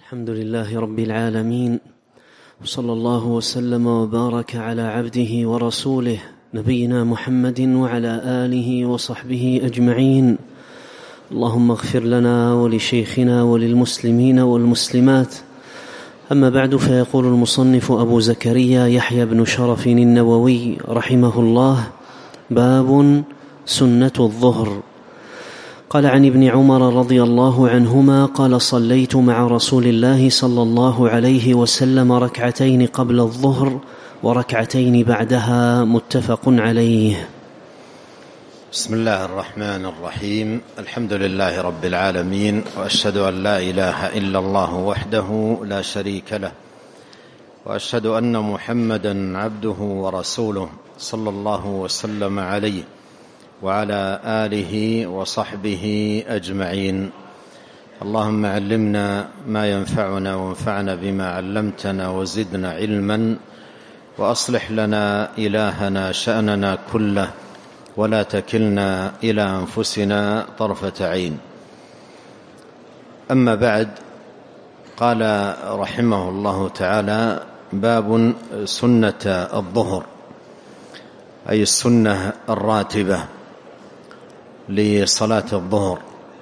الحمد لله رب العالمين، وصلى الله وسلم وبارك على عبده ورسوله نبينا محمد وعلى آله وصحبه أجمعين. اللهم اغفر لنا ولشيخنا وللمسلمين والمسلمات. أما بعد، فيقول المصنف أبو زكريا يحيى بن شرف النووي رحمه الله: باب سنة الظهر. قال عن ابن عمر رضي الله عنهما قال: صليت مع رسول الله صلى الله عليه وسلم ركعتين قبل الظهر وركعتين بعدها، متفق عليه. بسم الله الرحمن الرحيم. الحمد لله رب العالمين، وأشهد أن لا إله إلا الله وحده لا شريك له، وأشهد أن محمدا عبده ورسوله صلى الله وسلم عليه وعلى آله وصحبه أجمعين. اللهم علمنا ما ينفعنا وانفعنا بما علمتنا وزدنا علما، وأصلح لنا إلهنا شأننا كله، ولا تكلنا إلى أنفسنا طرفة عين. أما بعد، قال رحمه الله تعالى: باب سنة الظهر، أي السنة الراتبة لصلاة الظهر.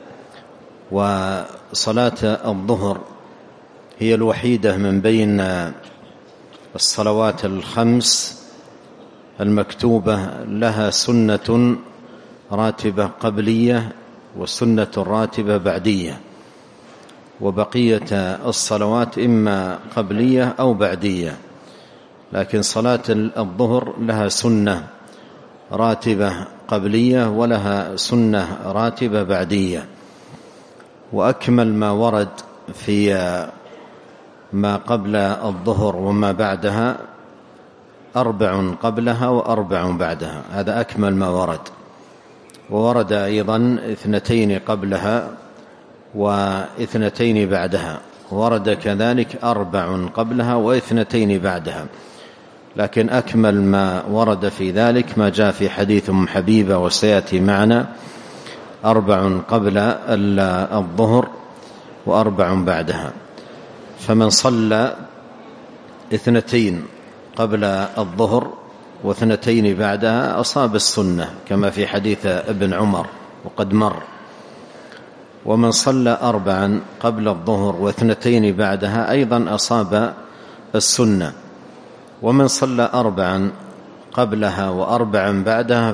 وصلاة الظهر هي الوحيدة من بين الصلوات الخمس المكتوبة لها سنة راتبة قبلية وسنة راتبة بعدية، وبقية الصلوات إما قبلية أو بعدية، لكن صلاة الظهر لها سنة راتبة قبلية ولها سنة راتبة بعدية. وأكمل ما ورد في ما قبل الظهر وما بعدها 4 قبلها و4 بعدها، هذا أكمل ما ورد. وورد أيضا 2 قبلها و2 بعدها، ورد كذلك 4 قبلها و2 بعدها. لكن أكمل ما ورد في ذلك ما جاء في حديث أم حبيبة وسيأتي معنا: 4 قبل الظهر و4 بعدها. فمن صلى 2 قبل الظهر و2 بعدها أصاب السنة، كما في حديث ابن عمر وقد مر. ومن صلى 4 قبل الظهر و2 بعدها أيضا أصاب السنة. ومن صلى 4 قبلها و4 بعدها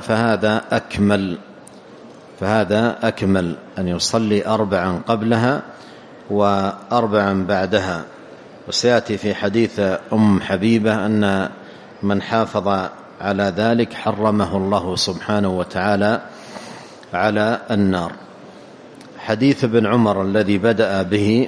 فهذا أكمل أن يصلي 4 قبلها و4 بعدها. وسيأتي في حديث أم حبيبة أن من حافظ على ذلك حرمه الله سبحانه وتعالى على النار. حديث ابن عمر الذي بدأ به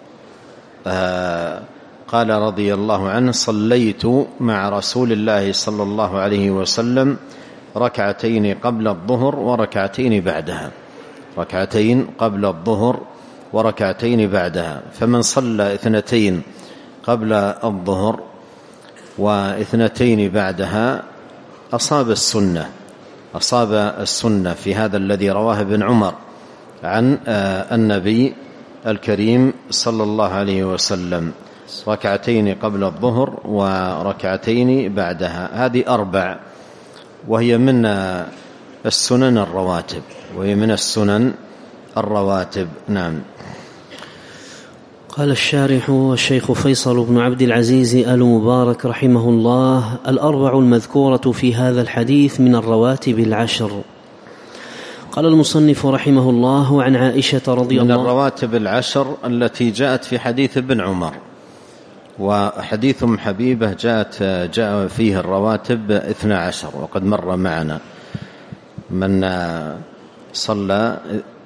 قال رضي الله عنه: صليت مع رسول الله صلى الله عليه وسلم ركعتين قبل الظهر وركعتين بعدها، 2 قبل الظهر وركعتين بعدها. فمن صلى 2 قبل الظهر و2 بعدها أصاب السنة في هذا الذي رواه ابن عمر عن النبي الكريم صلى الله عليه وسلم: 2 قبل الظهر وركعتين بعدها. هذه 4، وهي من السنن الرواتب. نعم. قال الشارح الشيخ فيصل بن عبد العزيز آل مبارك رحمه الله: 4 المذكورة في هذا الحديث من الرواتب 10. قال المصنف رحمه الله: عن عائشة رضي الله من الرواتب 10 التي جاءت في حديث ابن عمر. وحديث أم حبيبة جاء فيه الرواتب 12، وقد مر معنا. من صلى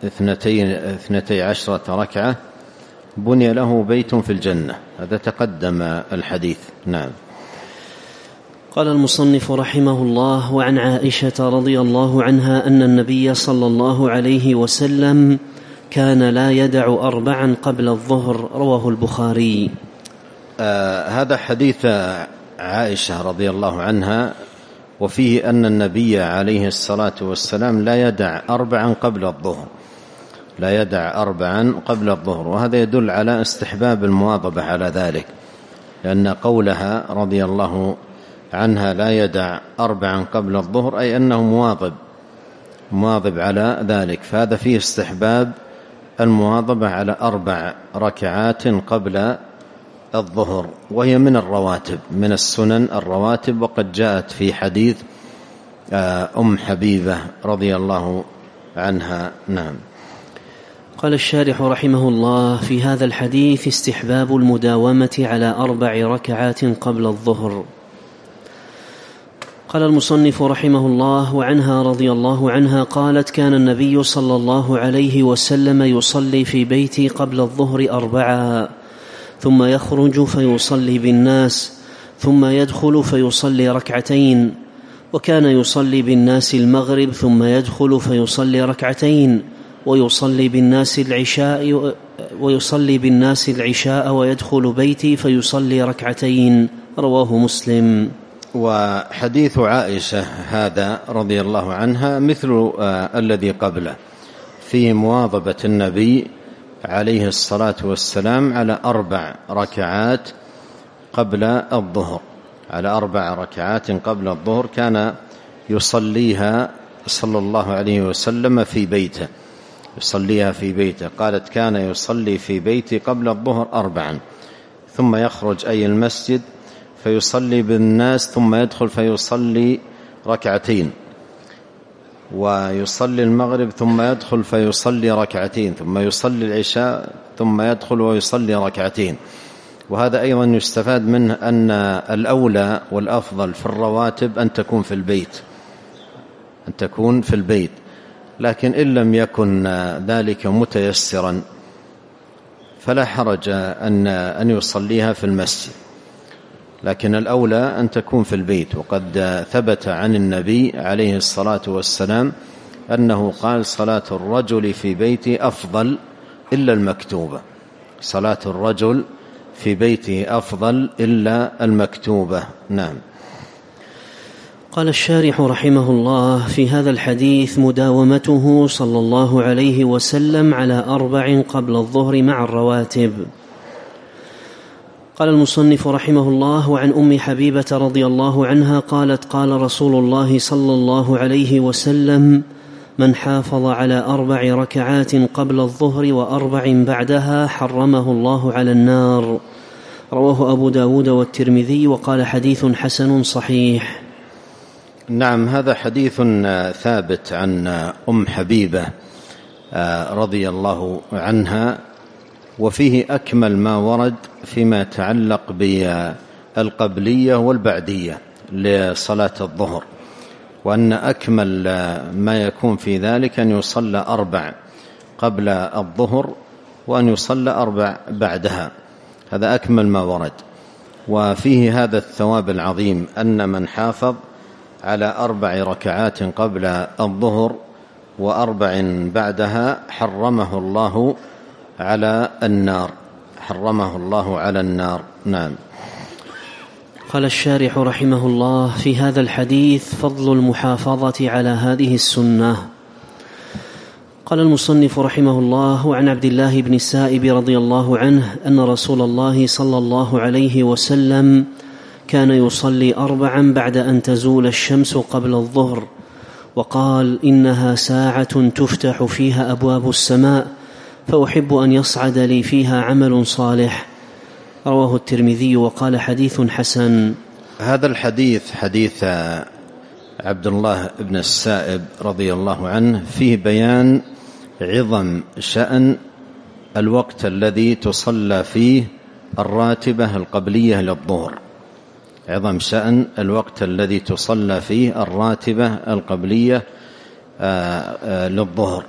12 ركعة بني له بيت في الجنة، هذا تقدم الحديث. نعم. قال المصنف رحمه الله: وعن عائشة رضي الله عنها أن النبي صلى الله عليه وسلم كان لا يدع 4 قبل الظهر، رواه البخاري. هذا حديث عائشة رضي الله عنها، وفيه أن النبي عليه الصلاة والسلام لا يدع 4 قبل الظهر، لا يدع 4 قبل الظهر. وهذا يدل على استحباب المواظبة على ذلك، لأن قولها رضي الله عنها لا يدع 4 قبل الظهر أي أنه مواظب على ذلك، فهذا فيه استحباب المواظبة على 4 ركعات قبل الظهر، وهي من الرواتب، من السنن الرواتب، وقد جاءت في حديث حبيبة رضي الله عنها. نعم. قال الشارح رحمه الله: في هذا الحديث استحباب المداومة على 4 ركعات قبل الظهر. قال المصنف رحمه الله: وعنها رضي الله عنها قالت: كان النبي صلى الله عليه وسلم يصلي في بيتي قبل الظهر 4، ثم يخرج فيصلي بالناس، ثم يدخل فيصلي 2، وكان يصلي بالناس المغرب ثم يدخل فيصلي 2، ويصلي بالناس العشاء ويدخل بيتي فيصلي 2. رواه مسلم. وحديث عائشة هذا رضي الله عنها مثل الذي قبله، فيه مواظبة النبي عليه الصلاة والسلام على 4 ركعات قبل الظهر، على 4 ركعات قبل الظهر كان يصليها صلى الله عليه وسلم في بيته، يصليها في بيته. قالت: كان يصلي في بيتي قبل الظهر 4، ثم يخرج أي المسجد فيصلي بالناس، ثم يدخل فيصلي 2، ويصلي المغرب ثم يدخل فيصلي 2، ثم يصلي العشاء ثم يدخل ويصلي 2. وهذا أيضا يستفاد منه أن الأولى والأفضل في الرواتب أن تكون في البيت، لكن إن لم يكن ذلك متيسرا فلا حرج أن يصليها في المسجد، لكن الأولى أن تكون في البيت. وقد ثبت عن النبي عليه الصلاة والسلام أنه قال: صلاة الرجل في بيته أفضل إلا المكتوبة، صلاة الرجل في بيته أفضل إلا المكتوبة. نعم. قال الشارح رحمه الله: في هذا الحديث مداومته صلى الله عليه وسلم على 4 قبل الظهر مع الرواتب. قال المصنف رحمه الله: وعن حبيبة رضي الله عنها قالت: قال رسول الله صلى الله عليه وسلم: من حافظ على 4 ركعات قبل الظهر و4 بعدها حرمه الله على النار. رواه أبو داود والترمذي، وقال: حديث حسن صحيح. نعم، هذا حديث ثابت عن حبيبة رضي الله عنها، وفيه أكمل ما ورد فيما يتعلق بالقبلية والبعدية لصلاة الظهر، وأن أكمل ما يكون في ذلك أن يصلى 4 قبل الظهر وأن يصلى 4 بعدها، هذا أكمل ما ورد. وفيه هذا الثواب العظيم أن من حافظ على 4 ركعات قبل الظهر و4 بعدها حرمه الله على النار، حرمه الله على النار. نعم. قال الشارح رحمه الله: في هذا الحديث فضل المحافظة على هذه السنة. قال المصنف رحمه الله: وعن عبد الله بن السائب رضي الله عنه أن رسول الله صلى الله عليه وسلم كان يصلي 4 بعد أن تزول الشمس قبل الظهر، وقال: إنها ساعة تفتح فيها أبواب السماء، فأحب أن يصعد لي فيها عمل صالح. رواه الترمذي، وقال: حديث حسن. هذا الحديث حديث عبد الله بن السائب رضي الله عنه فيه بيان عظم شأن الوقت الذي تصلى فيه الراتبة القبلية للظهر، عظم شأن الوقت الذي تصلى فيه الراتبة القبلية للظهر،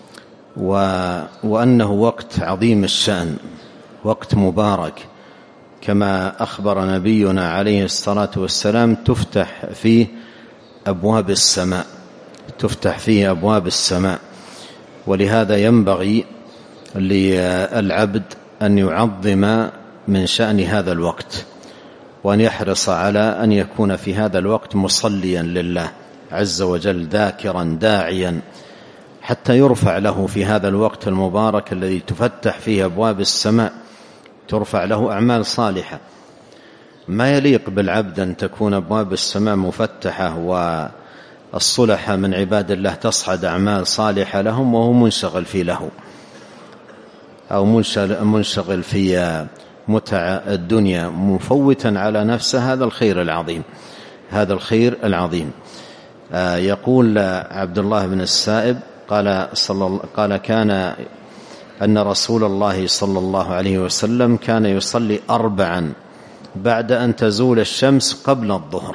وأنه وقت عظيم الشأن، وقت مبارك، كما أخبر نبينا عليه الصلاة والسلام تفتح فيه أبواب السماء، تفتح فيه أبواب السماء. ولهذا ينبغي للعبد أن يعظم من شأن هذا الوقت، وأن يحرص على أن يكون في هذا الوقت مصليا لله عز وجل، ذاكرا داعيا، حتى يرفع له في هذا الوقت المبارك الذي تفتح فيه أبواب السماء، ترفع له أعمال صالحة. ما يليق بالعبد أن تكون أبواب السماء مفتحة والصلحة من عباد الله تصعد أعمال صالحة لهم وهو منشغل في له أو منشغل في متع الدنيا، مفوتا على نفسه هذا الخير العظيم، هذا الخير العظيم. يقول عبد الله بن السائب قال كان أن رسول الله صلى الله عليه وسلم كان يصلي 4 بعد أن تزول الشمس قبل الظهر.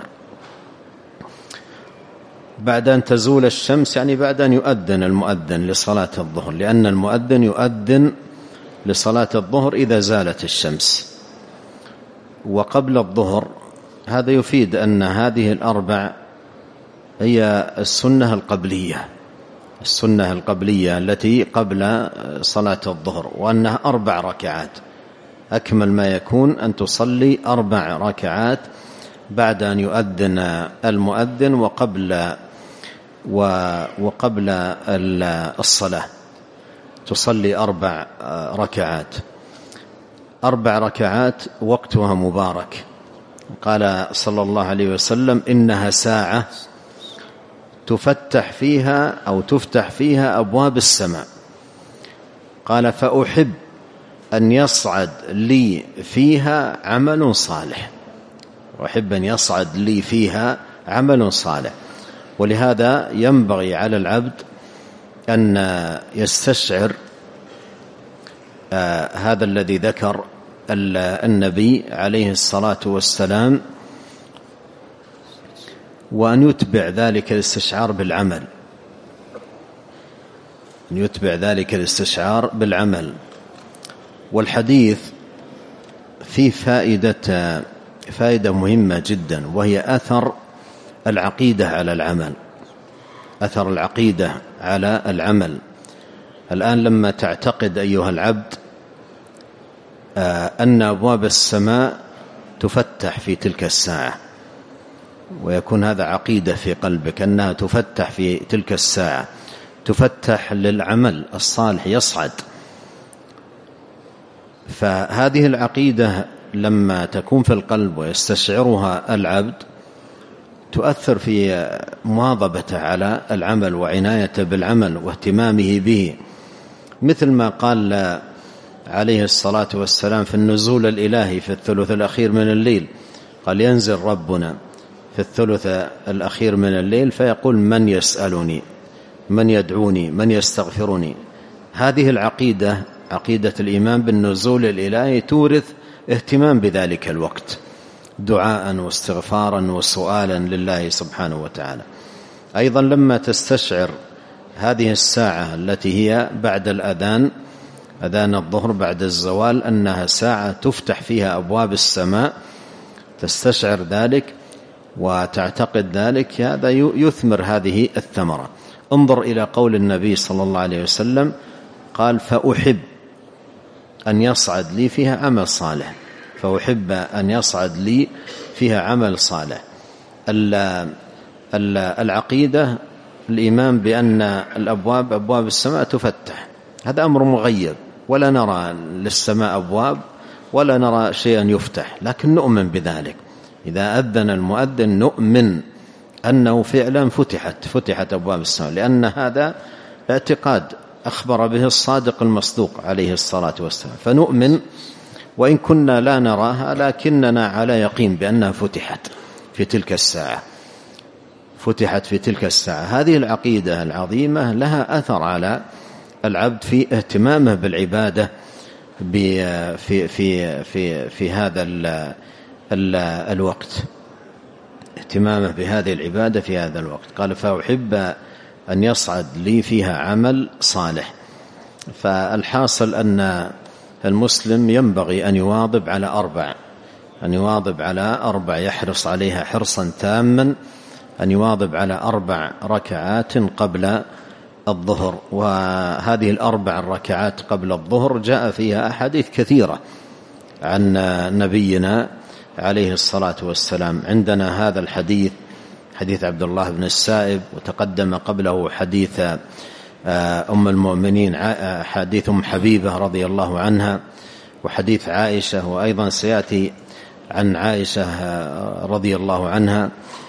بعد أن تزول الشمس يعني بعد أن يؤذن المؤذن لصلاة الظهر، لأن المؤذن يؤذن لصلاة الظهر إذا زالت الشمس، وقبل الظهر. هذا يفيد أن هذه ال4 هي السنة القبلية، السنة القبلية التي قبل صلاة الظهر، وأنها 4 ركعات. أكمل ما يكون أن تصلي 4 ركعات بعد أن يؤذن المؤذن وقبل الصلاة، تصلي 4 ركعات. 4 ركعات وقتها مبارك. قال صلى الله عليه وسلم إنها ساعة تفتح فيها أو تفتح فيها أبواب السماء. قال فأحب أن يصعد لي فيها عمل صالح، وأحب أن يصعد لي فيها عمل صالح. ولهذا ينبغي على العبد أن يستشعر هذا الذي ذكر النبي عليه الصلاة والسلام، وأن يتبع ذلك الاستشعار بالعمل، أن يتبع ذلك الاستشعار بالعمل. والحديث فيه فائدة مهمة جدا، وهي أثر العقيدة على العمل، أثر العقيدة على العمل. الآن لما تعتقد أيها العبد أن أبواب السماء تفتح في تلك الساعة، ويكون هذا عقيدة في قلبك أنها تفتح في تلك الساعة، تفتح للعمل الصالح يصعد، فهذه العقيدة لما تكون في القلب ويستشعرها العبد تؤثر في مواظبته على العمل وعنايته بالعمل واهتمامه به. مثل ما قال عليه الصلاة والسلام في النزول الإلهي في الثلث الأخير من الليل، قال ينزل ربنا في الثلث الأخير من الليل فيقول من يسألني، من يدعوني، من يستغفرني. هذه العقيدة، عقيدة الإيمان بالنزول الإلهي، تورث اهتمام بذلك الوقت، دعاء واستغفارا وسؤالا لله سبحانه وتعالى. أيضا لما تستشعر هذه الساعة التي هي بعد الأذان، أذان الظهر بعد الزوال، أنها ساعة تفتح فيها أبواب السماء، تستشعر ذلك وتعتقد ذلك، هذا يثمر هذه الثمرة. انظر إلى قول النبي صلى الله عليه وسلم، قال فأحب أن يصعد لي فيها عمل صالح، فأحب أن يصعد لي فيها عمل صالح. العقيدة، الإيمان بأن أبواب السماء تفتح، هذا أمر مغيب، ولا نرى للسماء أبواب ولا نرى شيئا يفتح، لكن نؤمن بذلك. إذا أذن المؤذن نؤمن أنه فعلا فتحت أبواب السماء، لأن هذا اعتقاد أخبر به الصادق المصدوق عليه الصلاة والسلام، فنؤمن وإن كنا لا نراها، لكننا على يقين بأنها فتحت في تلك الساعة، فتحت في تلك الساعة. هذه العقيدة العظيمة لها أثر على العبد في اهتمامه بالعبادة في هذا الوقت، اهتمامه بهذه العبادة في هذا الوقت. قال فأحب أن يصعد لي فيها عمل صالح. فالحاصل أن المسلم ينبغي أن يواظب على 4، أن يواظب على 4، يحرص عليها حرصا تاما، أن يواظب على 4 ركعات قبل الظهر. وهذه ال4 ركعات قبل الظهر جاء فيها أحاديث كثيرة عن نبينا عليه الصلاة والسلام. عندنا هذا الحديث، حديث عبد الله بن السائب، وتقدم قبله حديث أم المؤمنين حديث أم حبيبة رضي الله عنها، وحديث عائشة، وأيضا سيأتي عن عائشة رضي الله عنها.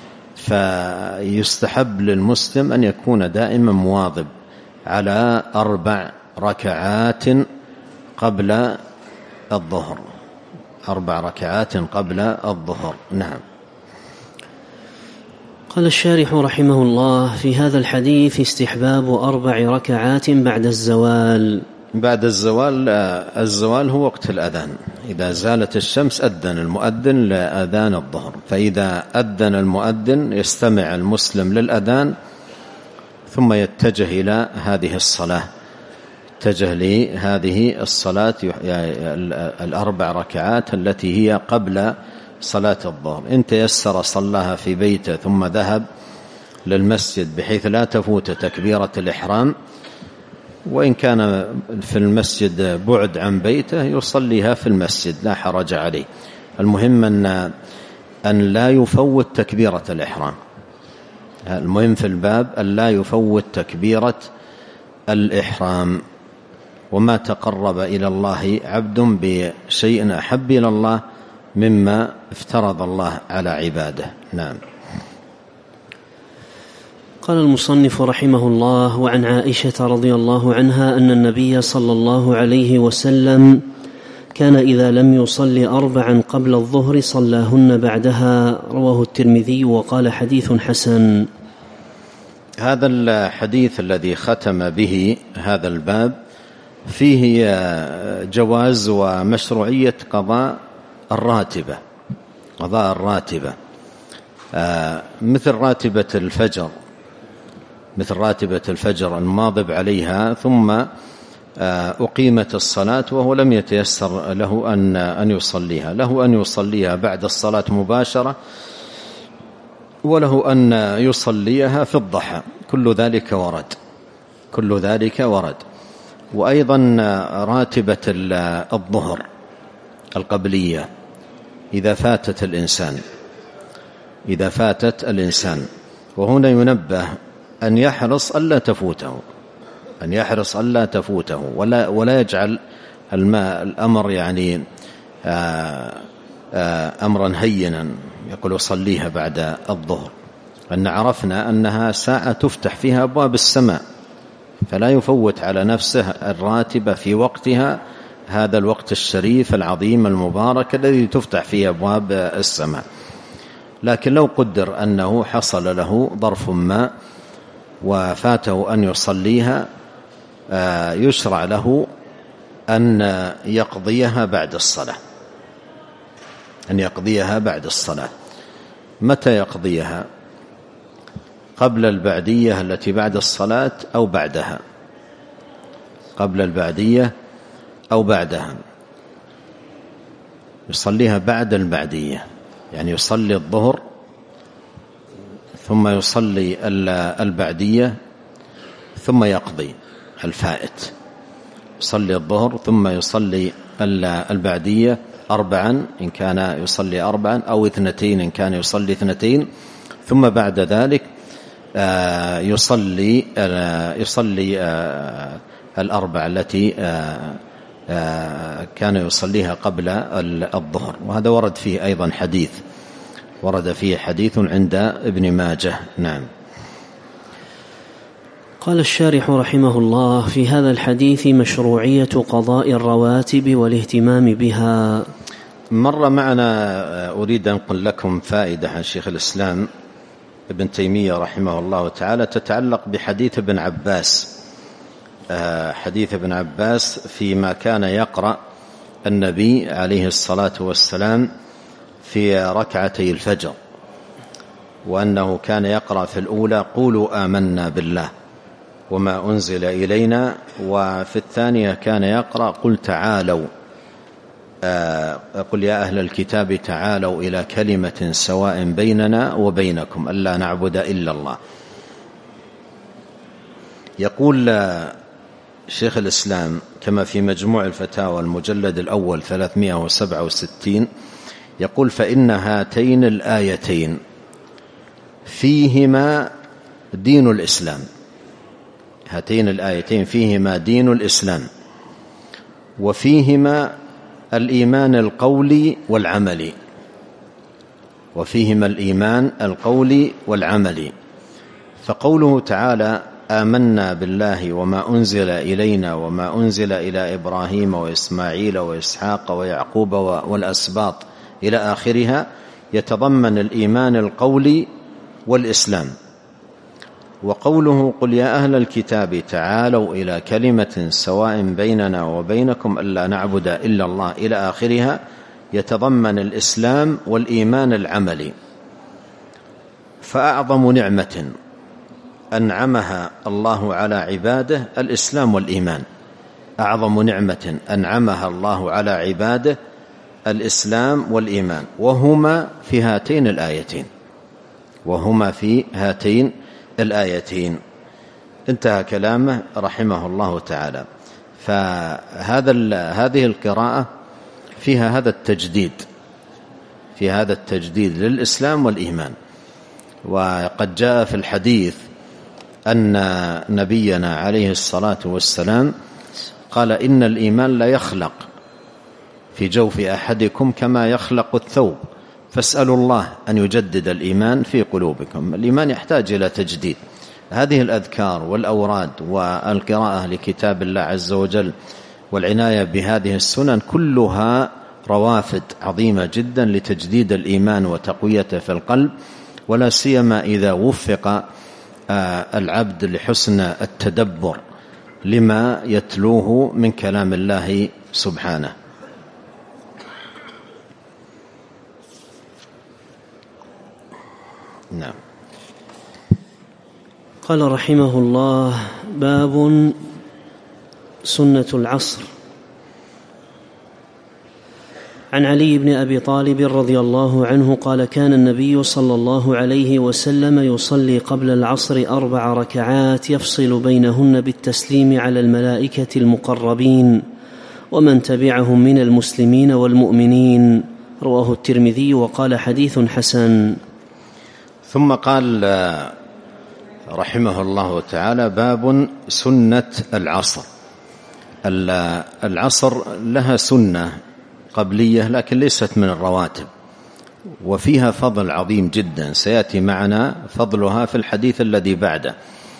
فيستحب للمسلم أن يكون دائما مواظب على 4 ركعات قبل الظهر، 4 ركعات قبل الظهر. نعم. قال الشارح رحمه الله: في هذا الحديث استحباب 4 ركعات بعد الزوال. بعد الزوال، الزوال هو وقت الأذان، إذا زالت الشمس أذن المؤذن لأذان الظهر، فإذا أذن المؤذن يستمع المسلم للأذان ثم يتجه إلى هذه الصلاة، يتجه لهذه الصلاة 4 ركعات التي هي قبل صلاة الظهر. إن تيسر صلاها في بيته ثم ذهب للمسجد بحيث لا تفوت تكبيرة الإحرام، وإن كان في المسجد بعد عن بيته يصليها في المسجد لا حرج عليه. المهم أن لا يفوت تكبيرة الإحرام، المهم في الباب أن لا يفوت تكبيرة الإحرام. وما تقرب إلى الله عبد بشيء أحب إلى الله مما افترض الله على عباده. نعم. قال المصنف رحمه الله: وعن عائشة رضي الله عنها أن النبي صلى الله عليه وسلم كان إذا لم يصلي 4 قبل الظهر صلاهن بعدها. رواه الترمذي وقال حديث حسن. هذا الحديث الذي ختم به هذا الباب فيه جواز ومشروعية قضاء الراتبة، مثل راتبة الفجر المواظب عليها، ثم أقيمت الصلاة وهو لم يتيسر له أن يصليها، له أن يصليها بعد الصلاة مباشرة، وله أن يصليها في الضحى، كل ذلك ورد. وأيضا راتبة الظهر القبلية إذا فاتت الإنسان، وهنا ينبه أن يحرص ألا تفوته، ولا يجعل الأمر يعني أمرا هينا يقول صليها بعد الظهر، أن عرفنا أنها ساعة تفتح فيها أبواب السماء، فلا يفوت على نفسه الراتبة في وقتها، هذا الوقت الشريف العظيم المبارك الذي تفتح فيه أبواب السماء. لكن لو قدر أنه حصل له ظرف ما وفاته أن يصليها، يشرع له أن يقضيها بعد الصلاة. متى يقضيها؟ قبل البعدية التي بعد الصلاة أو بعدها؟ قبل البعدية أو بعدها؟ يصليها بعد البعدية، يعني يصلي الظهر ثم يصلي البعدية ثم يقضي الفائت، يصلي الظهر ثم يصلي البعدية 4 إن كان يصلي 4 أو 2 إن كان يصلي 2، ثم بعد ذلك يصلي 4 التي كان يصليها قبل الظهر. وهذا ورد فيه أيضا حديث عند ابن ماجه. نعم. قال الشارح رحمه الله: في هذا الحديث مشروعية قضاء الرواتب والاهتمام بها. مر معنا، أريد أن أقول لكم فائدة عن شيخ الإسلام ابن تيمية رحمه الله تعالى تتعلق بحديث ابن عباس فيما كان يقرأ النبي عليه الصلاة والسلام في ركعتي الفجر، وأنه كان يقرأ في الأولى قولوا آمنا بالله وما أنزل إلينا، وفي الثانية كان يقرأ قل تعالوا قل يا أهل الكتاب تعالوا إلى كلمة سواء بيننا وبينكم ألا نعبد إلا الله. يقول شيخ الإسلام كما في مجموع الفتاوى المجلد الأول 367، يقول: فإن هاتين الآيتين فيهما دين الإسلام، هاتين الآيتين فيهما دين الإسلام وفيهما الإيمان القولي والعملي، وفيهما الإيمان القولي والعملي. فقوله تعالى آمنا بالله وما أنزل إلينا وما أنزل إلى إبراهيم وإسماعيل وإسحاق ويعقوب والأسباط إلى آخرها يتضمن الإيمان القولي والإسلام. وقوله قل يا أهل الكتاب تعالوا إلى كلمة سواء بيننا وبينكم ألا نعبد إلا الله إلى آخرها يتضمن الإسلام والإيمان العملي. فأعظم نعمة أنعمها الله على عباده الإسلام والإيمان، أعظم نعمة أنعمها الله على عباده الإسلام والإيمان، وهما في هاتين الآيتين، وهما في هاتين الآيتين. انتهى كلامه رحمه الله تعالى. فهذه القراءة فيها هذا التجديد، في هذا التجديد للإسلام والإيمان. وقد جاء في الحديث أن نبينا عليه الصلاة والسلام قال إن الإيمان لا يخلق في جوف أحدكم كما يخلق الثوب فاسألوا الله أن يجدد الإيمان في قلوبكم. الإيمان يحتاج إلى تجديد. هذه الأذكار والأوراد والقراءة لكتاب الله عز وجل والعناية بهذه السنن كلها روافد عظيمة جدا لتجديد الإيمان وتقويته في القلب، ولا سيما إذا وفق العبد لحسن التدبر لما يتلوه من كلام الله سبحانه. نعم. قال رحمه الله: باب سنة العصر. عن علي بن أبي طالب رضي الله عنه قال: كان النبي صلى الله عليه وسلم يصلي قبل العصر 4 ركعات يفصل بينهن بالتسليم على الملائكة المقربين ومن تبعهم من المسلمين والمؤمنين. رواه الترمذي وقال: حديث حسن. ثم قال رحمه الله تعالى: باب سنة العصر. العصر لها سنة قبلية لكن ليست من الرواتب، وفيها فضل عظيم جدا سيأتي معنا فضلها في الحديث الذي بعده.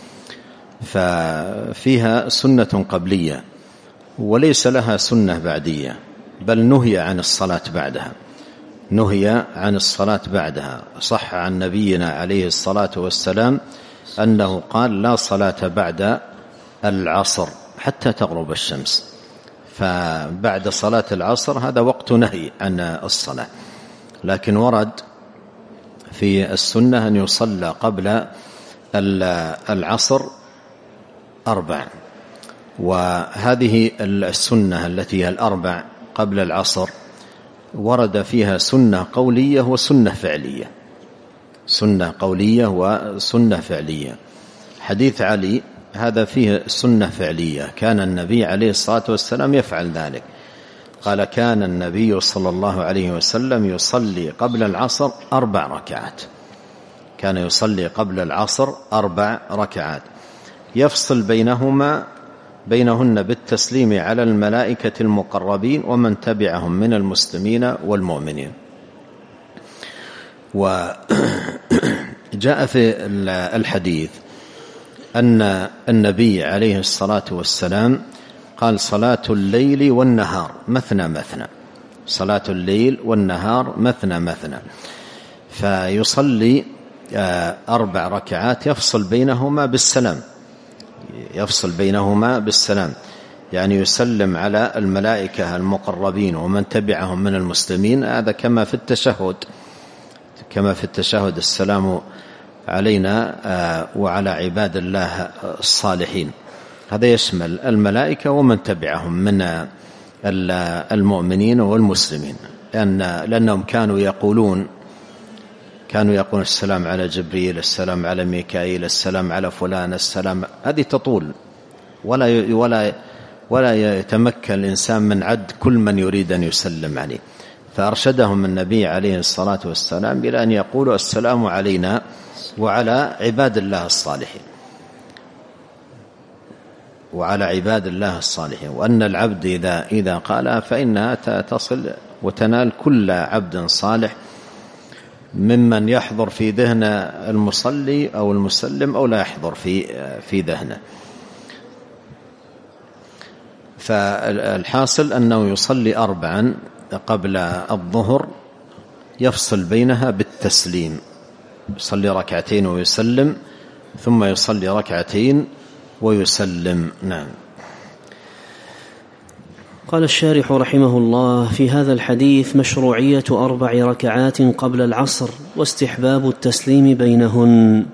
ففيها سنة قبلية وليس لها سنة بعدية، بل نهي عن الصلاة بعدها، نهي عن الصلاة بعدها. صح عن نبينا عليه الصلاة والسلام أنه قال: لا صلاة بعد العصر حتى تغرب الشمس. فبعد صلاة العصر هذا وقت نهي عن الصلاة، لكن ورد في السنة أن يصلى قبل العصر 4. وهذه السنة التي هي 4 قبل العصر ورد فيها سنة قولية وسنة فعلية، سنة قولية وسنة فعلية. حديث علي هذا فيه سنة فعلية، كان النبي عليه الصلاة والسلام يفعل ذلك. قال: كان النبي صلى الله عليه وسلم يصلي قبل العصر 4 ركعات، كان يصلي قبل العصر 4 ركعات يفصل بينهن بالتسليم على الملائكة المقربين ومن تبعهم من المسلمين والمؤمنين. وجاء في الحديث أن النبي عليه الصلاة والسلام قال: صلاة الليل والنهار مثنى مثنى، صلاة الليل والنهار مثنى مثنى. فيصلي 4 ركعات يفصل بينهما بالسلام، يفصل بينهما بالسلام، يعني يسلم على الملائكة المقربين ومن تبعهم من المسلمين. هذا كما في التشهد، كما في التشهد: السلام علينا وعلى عباد الله الصالحين. هذا يشمل الملائكة ومن تبعهم من المؤمنين والمسلمين، لأنهم كانوا يقولون السلام على جبريل، السلام على ميكائيل، السلام على فلان، السلام. هذه تطول ولا يتمكن الإنسان من عد كل من يريد أن يسلم عليه. فأرشدهم النبي عليه الصلاة والسلام إلى أن يقولوا: السلام علينا وعلى عباد الله الصالحين. وعلى عباد الله الصالحين، وأن العبد إذا قالها فإنها تصل وتنال كل عبد صالح ممن يحضر في ذهن المصلي أو المسلم أو لا يحضر في ذهنه. فالحاصل أنه يصلي 4 قبل الظهر، يفصل بينها بالتسليم، يصلي 2 ويسلم، ثم يصلي 2 ويسلم. نعم. قال الشارح رحمه الله: في هذا الحديث مشروعية 4 ركعات قبل العصر واستحباب التسليم بينهن.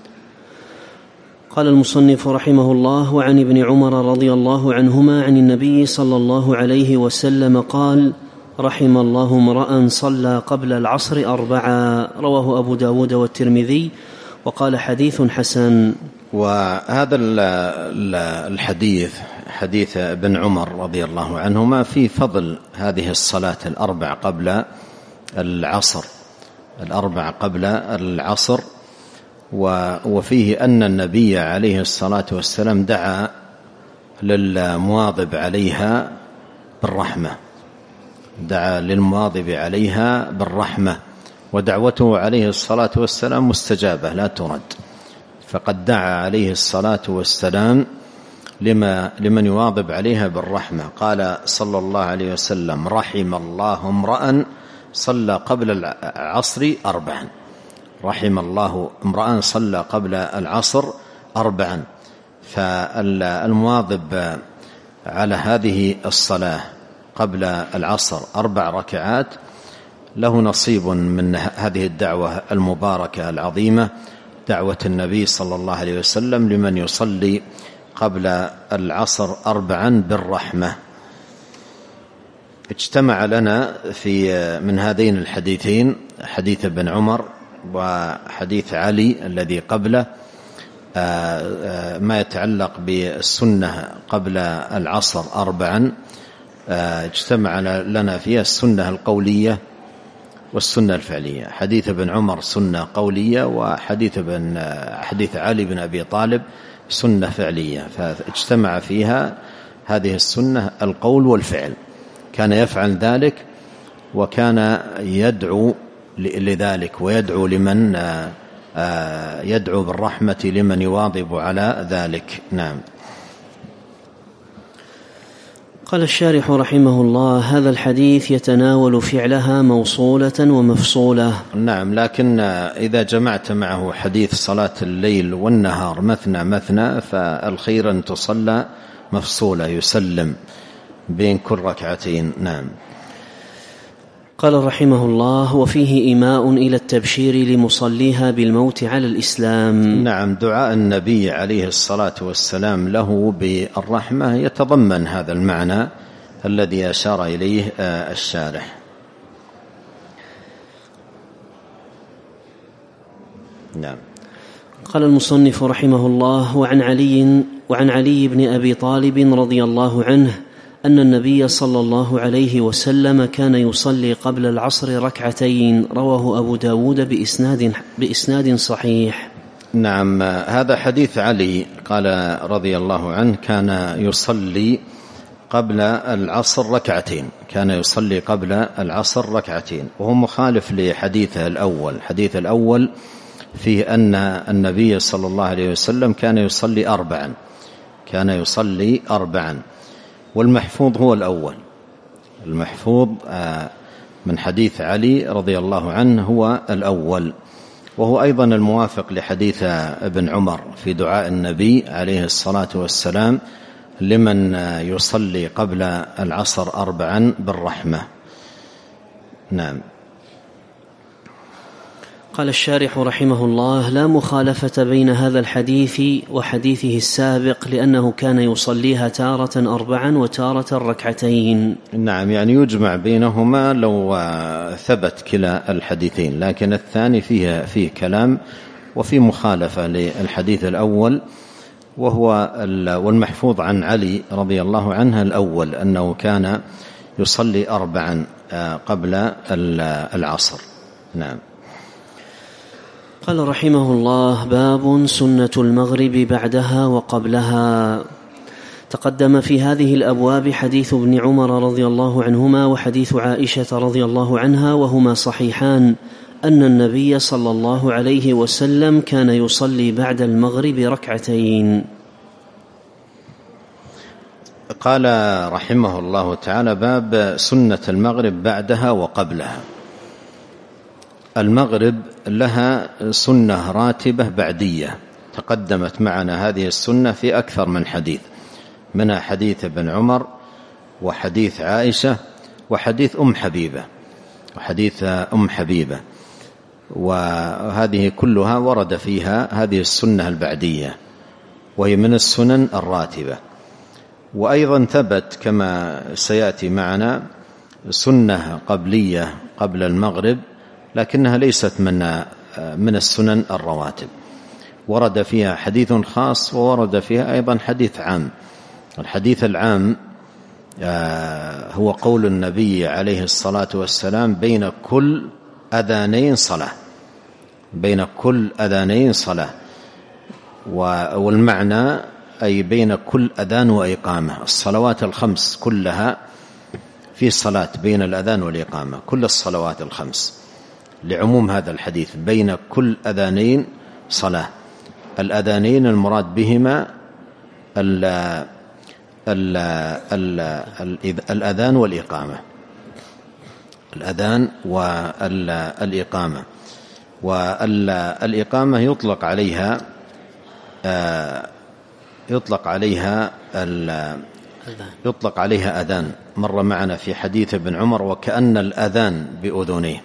قال المصنف رحمه الله: وعن ابن عمر رضي الله عنهما عن النبي صلى الله عليه وسلم قال: رحم الله امرأ صلى قبل العصر 4. رواه أبو داود والترمذي وقال حديث حسن. وهذا الحديث حديث ابن عمر رضي الله عنهما في فضل هذه الصلاة 4 قبل العصر، 4 قبل العصر، وفيه أن النبي عليه الصلاة والسلام دعا للمواظب عليها بالرحمة، دعا للمواظب عليها بالرحمة، ودعوته عليه الصلاة والسلام مستجابة لا ترد. فقد دعا عليه الصلاة والسلام لمن يواظب عليها بالرحمة. قال صلى الله عليه وسلم: رحم الله امرأ صلى قبل العصر 4. رحم الله امرأ صلى قبل العصر 4. فالمواظب على هذه الصلاة قبل العصر 4 ركعات له نصيب من هذه الدعوة المباركة العظيمة، دعوة النبي صلى الله عليه وسلم لمن يصلي قبل العصر 4 بالرحمة. اجتمع لنا من هذين الحديثين، حديث ابن عمر وحديث علي الذي قبله، ما يتعلق بالسنة قبل العصر 4. اجتمع لنا فيها السنة القولية والسنة الفعلية. حديث ابن عمر سنة قولية، وحديث علي بن أبي طالب سنة فعلية، فاجتمع فيها هذه السنة القول والفعل. كان يفعل ذلك وكان يدعو لذلك، ويدعو لمن يدعو بالرحمة لمن يواظب على ذلك. نعم. قال الشارح رحمه الله: هذا الحديث يتناول فعلها موصولة ومفصولة. نعم، لكن إذا جمعت معه حديث صلاة الليل والنهار مثنى مثنى فالخير أن تصلى مفصولة، يسلم بين كل 2. نعم. قال رحمه الله: وفيه إيماء إلى التبشير لمصليها بالموت على الإسلام. نعم، دعاء النبي عليه الصلاة والسلام له بالرحمة يتضمن هذا المعنى الذي أشار إليه الشارح. نعم. قال المصنف رحمه الله: وعن علي بن أبي طالب رضي الله عنه أن النبي صلى الله عليه وسلم كان يصلي قبل العصر 2. رواه أبو داود بإسناد صحيح. نعم، هذا حديث علي قال رضي الله عنه: كان يصلي قبل العصر 2، كان يصلي قبل العصر 2، وهو مخالف لحديثه الأول. حديث الأول فيه أن النبي صلى الله عليه وسلم كان يصلي 4، كان يصلي 4، والمحفوظ هو الأول. المحفوظ من حديث علي رضي الله عنه هو الأول، وهو أيضا الموافق لحديث ابن عمر في دعاء النبي عليه الصلاة والسلام لمن يصلي قبل العصر 4 بالرحمة. نعم. قال الشارح رحمه الله: لا مخالفة بين هذا الحديث وحديثه السابق، لأنه كان يصليها تارة 4 وتارة 2. نعم، يعني يجمع بينهما لو ثبت كلا الحديثين، لكن الثاني فيه كلام وفي مخالفة للحديث الأول، والمحفوظ عن علي رضي الله عنه الأول أنه كان يصلي 4 قبل العصر. نعم. قال رحمه الله: باب سنة المغرب بعدها وقبلها. تقدم في هذه الأبواب حديث ابن عمر رضي الله عنهما وحديث عائشة رضي الله عنها، وهما صحيحان، أن النبي صلى الله عليه وسلم كان يصلي بعد المغرب ركعتين. قال رحمه الله تعالى: باب سنة المغرب بعدها وقبلها. المغرب لها سنة راتبة بعدية، تقدمت معنا هذه السنة في أكثر من حديث، منها حديث ابن عمر وحديث عائشة وحديث أم حبيبة، وهذه كلها ورد فيها هذه السنة البعدية، وهي من السنن الراتبة. وأيضا ثبت كما سيأتي معنا سنة قبلية قبل المغرب، لكنها ليست من السنن الرواتب، ورد فيها حديث خاص وورد فيها أيضا حديث عام. الحديث العام هو قول النبي عليه الصلاة والسلام: بين كل أذانين صلاة، والمعنى أي بين كل أذان وإقامة. الصلوات الخمس كلها في صلاة بين الأذان والإقامة، كل الصلوات الخمس، لعموم هذا الحديث: بين كل أذانين صلاة. الأذانين المراد بهما الأذان والإقامة، الأذان والإقامة. والإقامة يطلق عليها أذان، مر معنا في حديث ابن عمر: وكأن الأذان بأذنيه.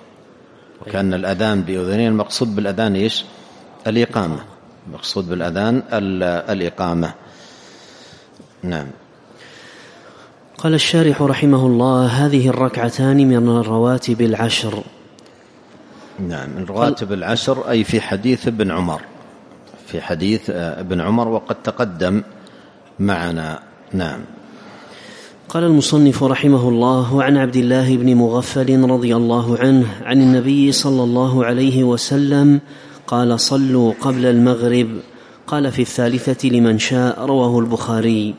المقصود بالأذان إيش؟ الإقامة. المقصود بالأذان الإقامة. نعم. قال الشارح رحمه الله: هذه الركعتان من الرواتب العشر. نعم، الرواتب العشر، أي في حديث ابن عمر وقد تقدم معنا. نعم. قال المصنف رحمه الله: وعن عبد الله بن مغفل رضي الله عنه عن النبي صلى الله عليه وسلم قال: صلوا قبل المغرب. قال: في الثالثة لمن شاء. رواه البخاري.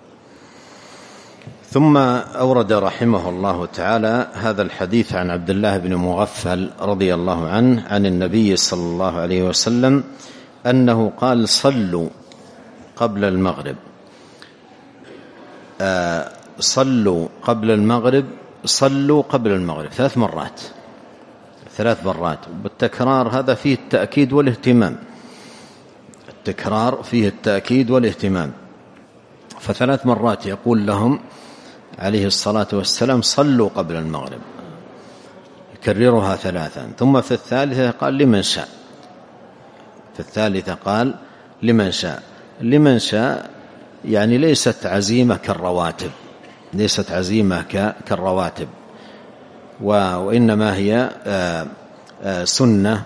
ثم أورد رحمه الله تعالى هذا الحديث عن عبد الله بن مغفل رضي الله عنه عن النبي صلى الله عليه وسلم أنه قال: صلوا قبل المغرب. صلوا قبل المغرب 3 مرات. بالتكرار هذا فيه التأكيد والاهتمام. ف3 مرات يقول لهم عليه الصلاة والسلام: صلوا قبل المغرب، يكررها 3. ثم في الثالثة قال: لمن شاء. يعني ليست عزيمة كالرواتب، وإنما هي سنة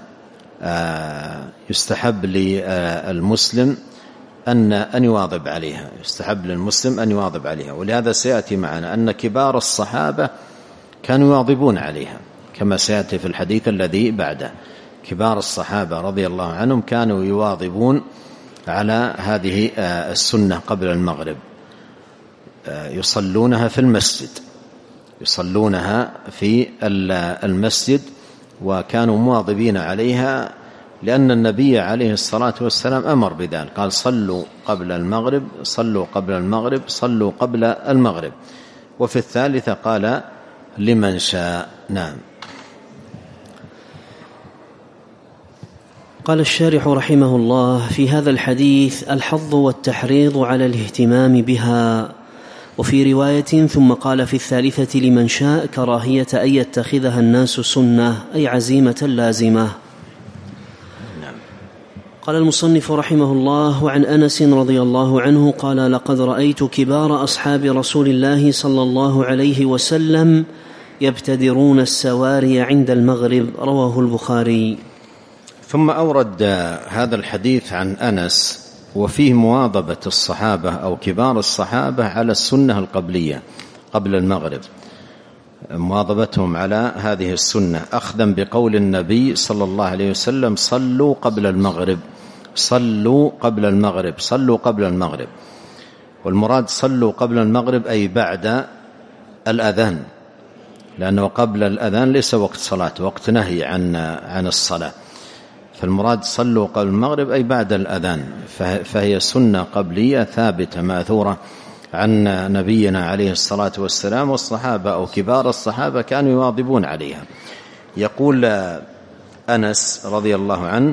يستحب للمسلم أن يواظب عليها. ولهذا سيأتي معنا أن كبار الصحابة كانوا يواظبون عليها، كما سيأتي في الحديث الذي بعده. كبار الصحابة رضي الله عنهم كانوا يواظبون على هذه السنة قبل المغرب، يصلونها في المسجد، وكانوا مواظبين عليها، لأن النبي عليه الصلاة والسلام أمر بذلك، قال: صلوا قبل المغرب. وفي الثالثة قال: لمن شاء. نعم. قال الشارح رحمه الله: في هذا الحديث الحظ والتحريض على الاهتمام بها. وفي رواية: ثم قال في الثالثة لمن شاء، كراهية أن يتخذها الناس سنة، أي عزيمة لازمة. قال المصنف رحمه الله: وعن أنس رضي الله عنه قال: لقد رأيت كبار أصحاب رسول الله صلى الله عليه وسلم يبتدرون السواري عند المغرب. رواه البخاري. ثم أورد هذا الحديث عن أنس، وفيه مواظبة الصحابة أو كبار الصحابة على السنة القبلية قبل المغرب، مواظبتهم على هذه السنة، أخذا بقول النبي صلى الله عليه وسلم: صلوا قبل المغرب. والمراد صلوا قبل المغرب أي بعد الأذان، لأنه قبل الأذان ليس وقت صلاة، وقت نهي عن الصلاة، فالمراد صلوا قبل المغرب أي بعد الأذان، فهي سنة قبلية ثابتة ماثورة عن نبينا عليه الصلاة والسلام، والصحابة أو كبار الصحابة كانوا يواظبون عليها. يقول أنس رضي الله عنه: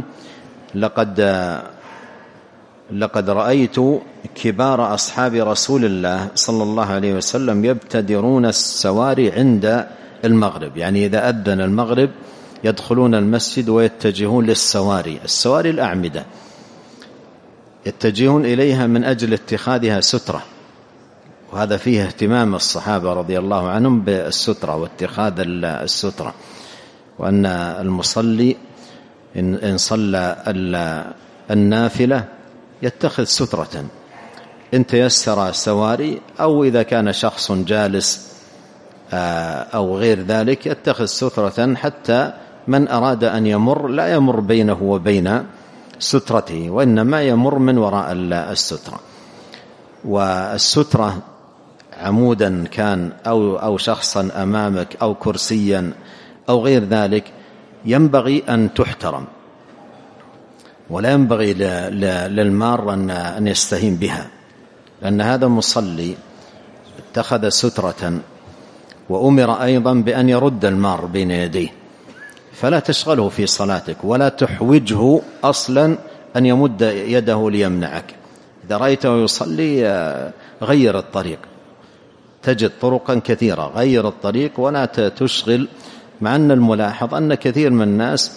لقد رأيت كبار أصحاب رسول الله صلى الله عليه وسلم يبتدرون السواري عند المغرب، يعني إذا أذن المغرب يدخلون المسجد ويتجهون للسواري، السواري الأعمدة، يتجهون إليها من أجل اتخاذها سترة، وهذا فيه اهتمام الصحابة رضي الله عنهم بالسترة واتخاذ السترة، وأن المصلي إن صلى النافلة يتخذ سترة إن تيسر سواري، أو إذا كان شخص جالس أو غير ذلك يتخذ سترة، حتى من أراد أن يمر لا يمر بينه وبين سترته، وإنما يمر من وراء السترة. والسترة عمودا كان أو شخصا أمامك أو كرسيا أو غير ذلك ينبغي أن تحترم، ولا ينبغي للمار أن يستهين بها، لأن هذا مصلي اتخذ سترة، وأمر أيضا بأن يرد المار بين يديه، فلا تشغله في صلاتك ولا تحوجه أصلا أن يمد يده ليمنعك. إذا رأيته يصلي غير الطريق، تجد طرقا كثيرة، غير الطريق ولا تشغل، مع أن الملاحظ أن كثير من الناس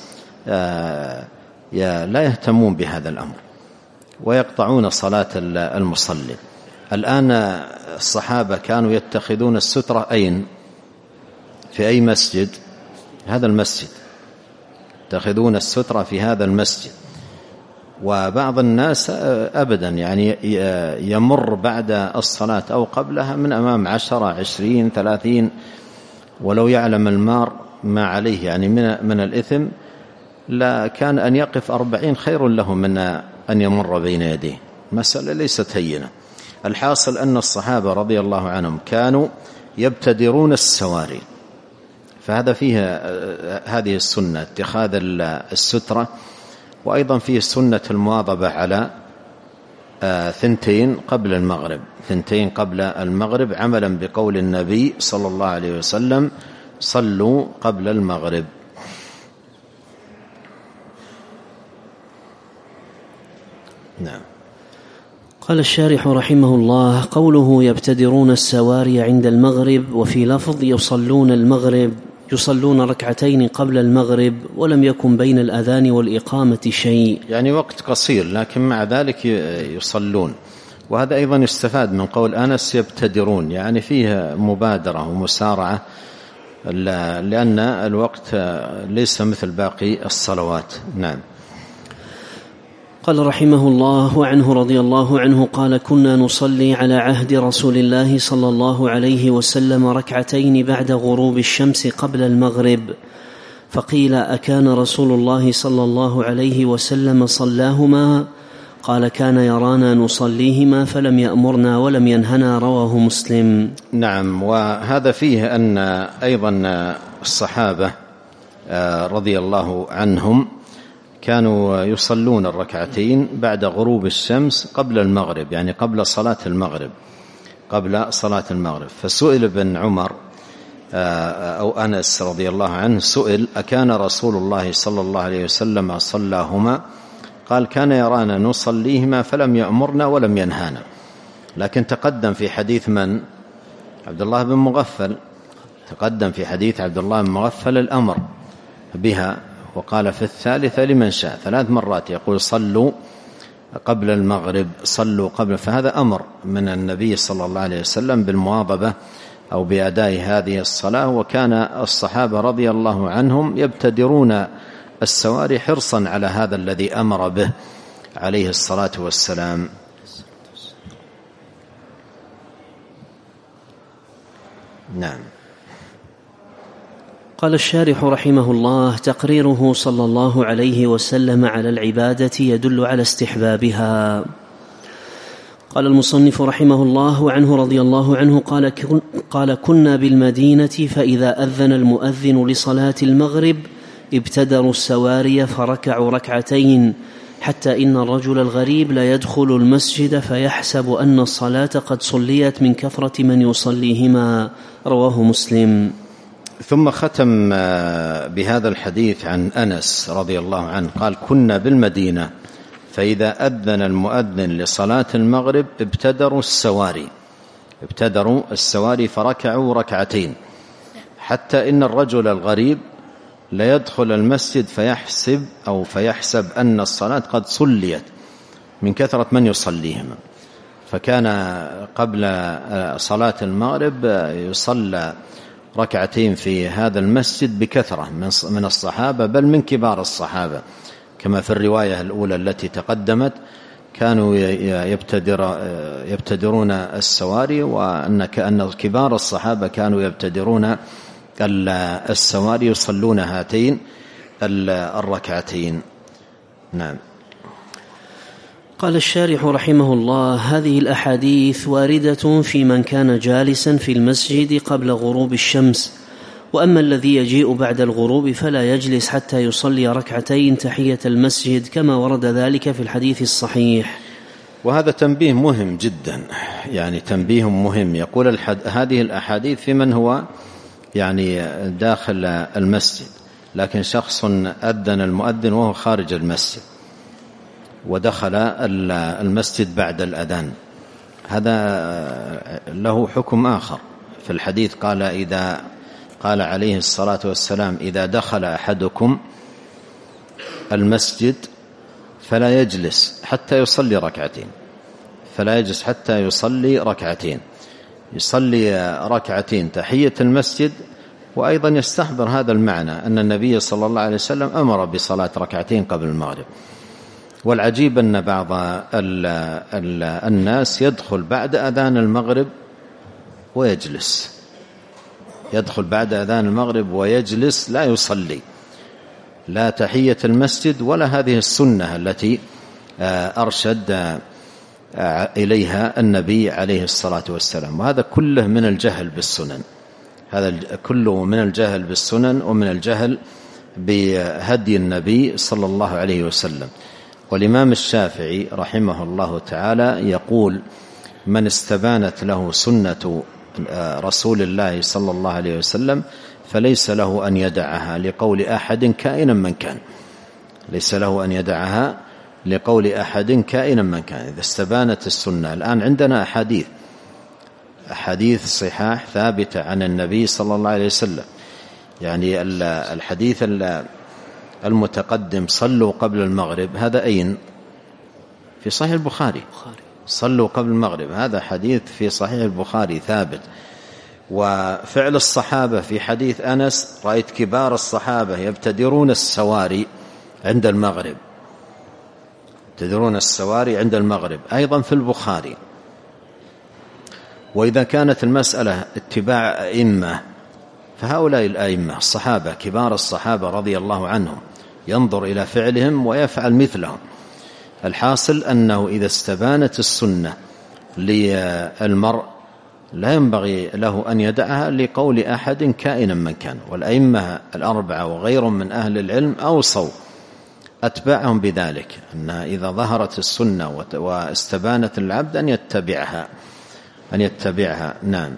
لا يهتمون بهذا الأمر ويقطعون صلاة المصلي. الآن الصحابة كانوا يتخذون السترة أين؟ في أي مسجد؟ هذا المسجد، يتخذون السترة في هذا المسجد. وبعض الناس أبدا يعني يمر بعد الصلاة أو قبلها من أمام 10 20 30، ولو يعلم المار ما عليه يعني من الإثم لا كان أن يقف 40 خير له من أن يمر بين يديه. مسألة ليست هينة. الحاصل أن الصحابة رضي الله عنهم كانوا يبتدرون السواري، فهذا فيها هذه السنة اتخاذ السترة، وأيضا فيه سنة المواظبة على 2 قبل المغرب، 2 قبل المغرب، عملا بقول النبي صلى الله عليه وسلم: صلوا قبل المغرب. نعم. قال الشارح رحمه الله: قوله يبتدرون السواري عند المغرب، وفي لفظ يصلون المغرب، يصلون 2 قبل المغرب، ولم يكن بين الأذان والإقامة شيء، يعني وقت قصير لكن مع ذلك يصلون. وهذا أيضا يستفاد من قول أنس يبتدرون، يعني فيه مبادرة ومسارعة، لأن الوقت ليس مثل باقي الصلوات. نعم. قال رحمه الله: وعنه رضي الله عنه قال: كنا نصلي على عهد رسول الله صلى الله عليه وسلم 2 بعد غروب الشمس قبل المغرب، فقيل: أكان رسول الله صلى الله عليه وسلم صلاهما؟ قال: كان يرانا نصليهما فلم يأمرنا ولم ينهنا. رواه مسلم. نعم. وهذا فيه أن أيضا الصحابة رضي الله عنهم كانوا يصلون 2 بعد غروب الشمس قبل المغرب، يعني قبل صلاة المغرب. فسئل ابن عمر أو أنس رضي الله عنه سئل: أكان رسول الله صلى الله عليه وسلم صلاهما؟ قال: كان يرانا نصليهما فلم يأمرنا ولم ينهانا. لكن تقدم في حديث من؟ عبد الله بن مغفل، تقدم في حديث عبد الله بن مغفل الأمر بها، وقال في الثالثة لمن شاء، 3 مرات يقول: صلوا قبل المغرب، صلوا قبل. فهذا أمر من النبي صلى الله عليه وسلم بالمواظبة أو بأداء هذه الصلاة. وكان الصحابة رضي الله عنهم يبتدرون السواري حرصا على هذا الذي أمر به عليه الصلاة والسلام. نعم. قال الشارح رحمه الله: تقريره صلى الله عليه وسلم على العبادة يدل على استحبابها. قال المصنف رحمه الله: وعنه رضي الله عنه قال: كنا بالمدينة فإذا أذن المؤذن لصلاة المغرب ابتدروا السواري فركعوا ركعتين، حتى إن الرجل الغريب لا يدخل المسجد فيحسب أن الصلاة قد صليت من كثرة من يصليهما. رواه مسلم. ثم ختم بهذا الحديث عن أنس رضي الله عنه قال: كنا بالمدينة فإذا أذن المؤذن لصلاة المغرب ابتدروا السواري فركعوا ركعتين، حتى إن الرجل الغريب لا يدخل المسجد فيحسب أن الصلاة قد صليت من كثرة من يصليهما. فكان قبل صلاة المغرب يصلى ركعتين في هذا المسجد بكثرة من الصحابة، بل من كبار الصحابة، كما في الرواية الأولى التي تقدمت كانوا يبتدرون السواري، وأن كبار الصحابة كانوا يبتدرون السواري يصلون هاتين الركعتين. نعم. قال الشارح رحمه الله: هذه الأحاديث واردة في من كان جالسا في المسجد قبل غروب الشمس، وأما الذي يجيء بعد الغروب فلا يجلس حتى يصلي ركعتين تحية المسجد، كما ورد ذلك في الحديث الصحيح. وهذا تنبيه مهم جدا، يعني تنبيه مهم. يقول هذه الأحاديث في من هو يعني داخل المسجد، لكن شخص أذن المؤذن وهو خارج المسجد ودخل المسجد بعد الأذان، هذا له حكم آخر. في الحديث قال عليه الصلاة والسلام: إذا دخل أحدكم المسجد فلا يجلس حتى يصلي ركعتين، يصلي ركعتين تحية المسجد. وأيضا يستحضر هذا المعنى أن النبي صلى الله عليه وسلم أمر بصلاة ركعتين قبل المغرب. والعجيب أن بعض الناس يدخل بعد أذان المغرب ويجلس، لا يصلي لا تحية المسجد ولا هذه السنة التي أرشد إليها النبي عليه الصلاة والسلام. وهذا كله من الجهل بالسنن، ومن الجهل بهدي النبي صلى الله عليه وسلم. والإمام الشافعي رحمه الله تعالى يقول: من استبانت له سنة رسول الله صلى الله عليه وسلم فليس له أن يدعها لقول أحد كائنا من كان. إذا استبانت السنة. الآن عندنا أحاديث صحاح ثابتة عن النبي صلى الله عليه وسلم، يعني الحديث المتقدم: صلوا قبل المغرب، هذا أين؟ في صحيح البخاري. صلوا قبل المغرب، هذا حديث في صحيح البخاري ثابت. وفعل الصحابة في حديث أنس: رأيت كبار الصحابة يبتدرون السواري عند المغرب، أيضا في البخاري. وإذا كانت المسألة اتباع أئمة، فهؤلاء الأئمة الصحابة كبار الصحابة رضي الله عنهم ينظر إلى فعلهم ويفعل مثلهم. الحاصل أنه إذا استبانت السنة للمرء لا ينبغي له أن يدعها لقول أحد كائنا من كان. والأئمة الأربعة وغيرهم من أهل العلم أوصوا أتباعهم بذلك، أن إذا ظهرت السنة واستبانت العبد أن يتبعها. نعم.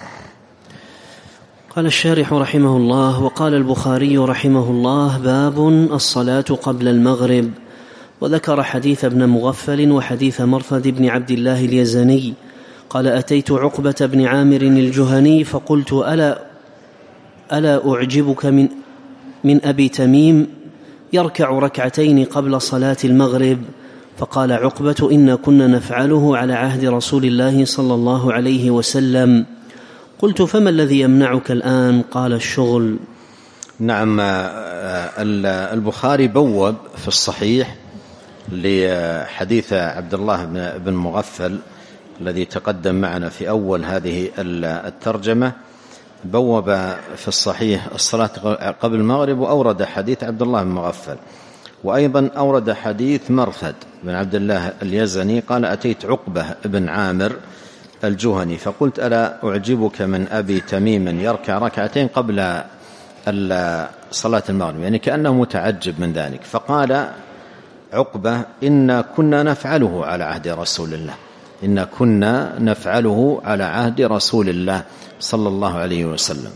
قال الشارح رحمه الله: وقال البخاري رحمه الله: باب الصلاة قبل المغرب. وذكر حديث ابن مغفل وحديث مرثد بن عبد الله اليزني قال: أتيت عقبة بن عامر الجهني فقلت: ألا أعجبك من أبي تميم يركع ركعتين قبل صلاة المغرب؟ فقال عقبة: إنا كنا نفعله على عهد رسول الله صلى الله عليه وسلم. قلت: فما الذي يمنعك الآن؟ قال: الشغل. نعم. البخاري بوب في الصحيح لحديث عبد الله بن مغفل الذي تقدم معنا في أول هذه الترجمة، بوب في الصحيح الصلاة قبل المغرب، وأورد حديث عبد الله بن مغفل، وأيضا أورد حديث مرثد بن عبد الله اليزني قال: أتيت عقبة بن عامر الجهني فقلت: ألا أعجبك من أبي تميم يركع ركعتين قبل صلاة المغرب، يعني كأنه متعجب من ذلك. فقال عقبة: إنا كنا نفعله على عهد رسول الله، إنا كنا نفعله على عهد رسول الله صلى الله عليه وسلم.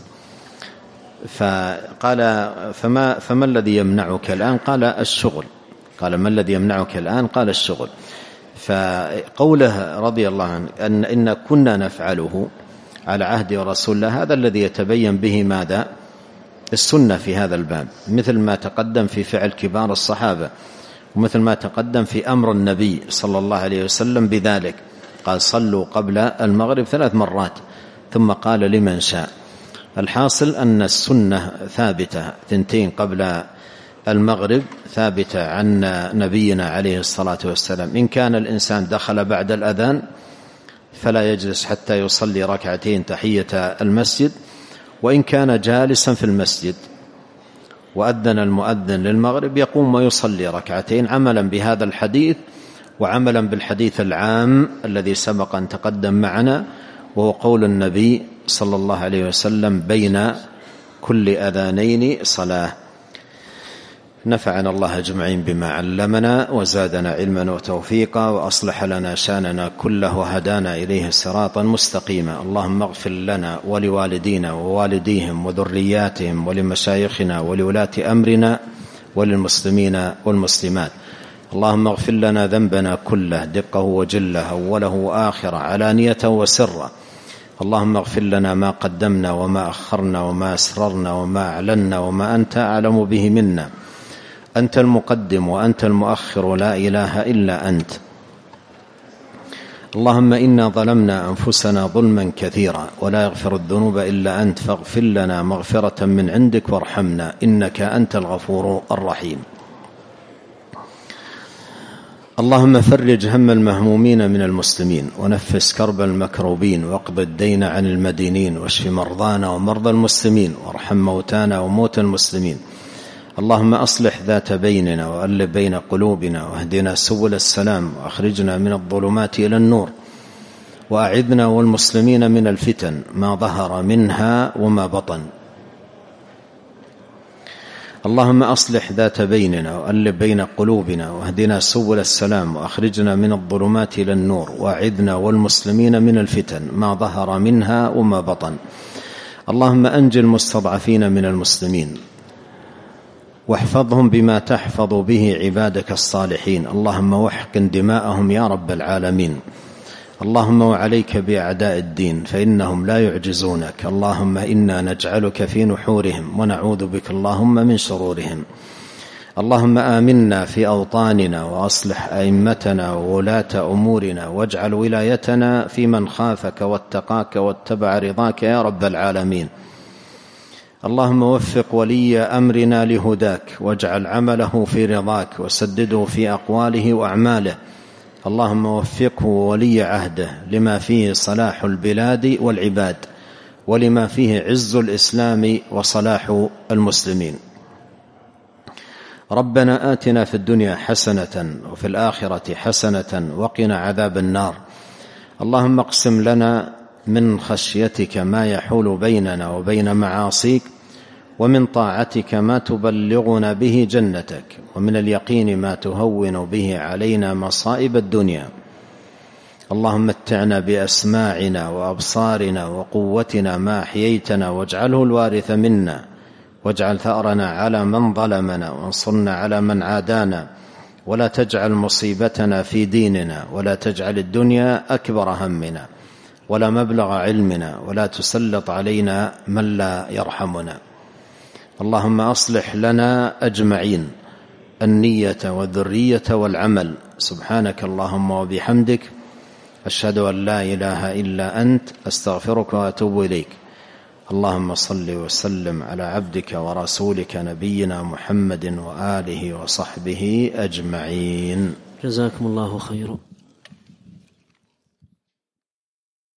فقال: فما الذي يمنعك الآن؟ قال: الشغل. قال: ما الذي يمنعك الآن؟ قال: الشغل. فقوله رضي الله عنه إن كنا نفعله على عهد رسول الله، هذا الذي يتبين به ماذا؟ السنة في هذا الباب، مثل ما تقدم في فعل كبار الصحابة، ومثل ما تقدم في أمر النبي صلى الله عليه وسلم بذلك. قال: صلوا قبل المغرب 3 مرات، ثم قال: لمن شاء. الحاصل أن السنة ثابتة 2 قبل المغرب ثابتة عن نبينا عليه الصلاة والسلام. إن كان الإنسان دخل بعد الأذان فلا يجلس حتى يصلي 2 ركعتين تحية المسجد، وإن كان جالسا في المسجد وأذن المؤذن للمغرب يقوم ويصلي 2 ركعتين، عملا بهذا الحديث وعملا بالحديث العام الذي سبق أن تقدم معنا، وهو قول النبي صلى الله عليه وسلم: بين كل أذانين صلاة. نفعنا الله أجمعين بما علمنا، وزادنا علما وتوفيقا، وأصلح لنا شاننا كله، وهدانا إليه صراطا مستقيما. اللهم اغفر لنا ولوالدينا ووالديهم وذرياتهم ولمشايخنا ولولاة أمرنا وللمسلمين والمسلمات. اللهم اغفر لنا ذنبنا كله، دقه وجله، أوله وآخره، علانيته وسره. اللهم اغفر لنا ما قدمنا وما أخرنا وما أسررنا وما أعلنا وما أنت أعلم به منا. أنت المقدم وأنت المؤخر، لا إله إلا أنت. اللهم إنا ظلمنا أنفسنا ظلما كثيرا ولا يغفر الذنوب إلا أنت، فاغفر لنا مغفرة من عندك وارحمنا، إنك أنت الغفور الرحيم. اللهم فرج هم المهمومين من المسلمين، ونفس كرب المكروبين، واقض الدين عن المدينين، واشف مرضانا ومرضى المسلمين، وارحم موتانا وموتى المسلمين. اللهم أصلح ذات بيننا وألف بين قلوبنا، واهدنا سبل السلام، وأخرجنا من الظلمات إلى النور، وأعذنا والمسلمين من الفتن ما ظهر منها وما بطن. اللهم أصلح ذات بيننا وألف بين قلوبنا، واهدنا سبل السلام، وأخرجنا من الظلمات إلى النور، وأعذنا والمسلمين من الفتن ما ظهر منها وما بطن. اللهم أنجِ المستضعفين من المسلمين، واحفظهم بما تحفظ به عبادك الصالحين. اللهم واحقن دماءهم يا رب العالمين. اللهم وعليك بأعداء الدين فإنهم لا يعجزونك. اللهم إنا نجعلك في نحورهم ونعوذ بك اللهم من شرورهم. اللهم آمنا في أوطاننا، وأصلح أئمتنا وولاة أمورنا، واجعل ولايتنا في من خافك واتقاك واتبع رضاك يا رب العالمين. اللهم وفق ولي أمرنا لهداك، واجعل عمله في رضاك، وسدده في أقواله وأعماله. اللهم وفقه ولي عهده لما فيه صلاح البلاد والعباد، ولما فيه عز الإسلام وصلاح المسلمين. ربنا آتنا في الدنيا حسنة وفي الآخرة حسنة وقنا عذاب النار. اللهم اقسم لنا من خشيتك ما يحول بيننا وبين معاصيك، ومن طاعتك ما تبلغنا به جنتك، ومن اليقين ما تهون به علينا مصائب الدنيا. اللهم متعنا بأسماعنا وأبصارنا وقوتنا ما أحييتنا، واجعله الوارث منا، واجعل ثأرنا على من ظلمنا، وانصرنا على من عادانا، ولا تجعل مصيبتنا في ديننا، ولا تجعل الدنيا أكبر همنا ولا مبلغ علمنا، ولا تسلط علينا من لا يرحمنا. اللهم أصلح لنا أجمعين النية والذرية والعمل. سبحانك اللهم وبحمدك، أشهد أن لا إله إلا أنت، أستغفرك وأتوب إليك. اللهم صل وسلم على عبدك ورسولك نبينا محمد وآله وصحبه أجمعين. جزاكم الله خيرا.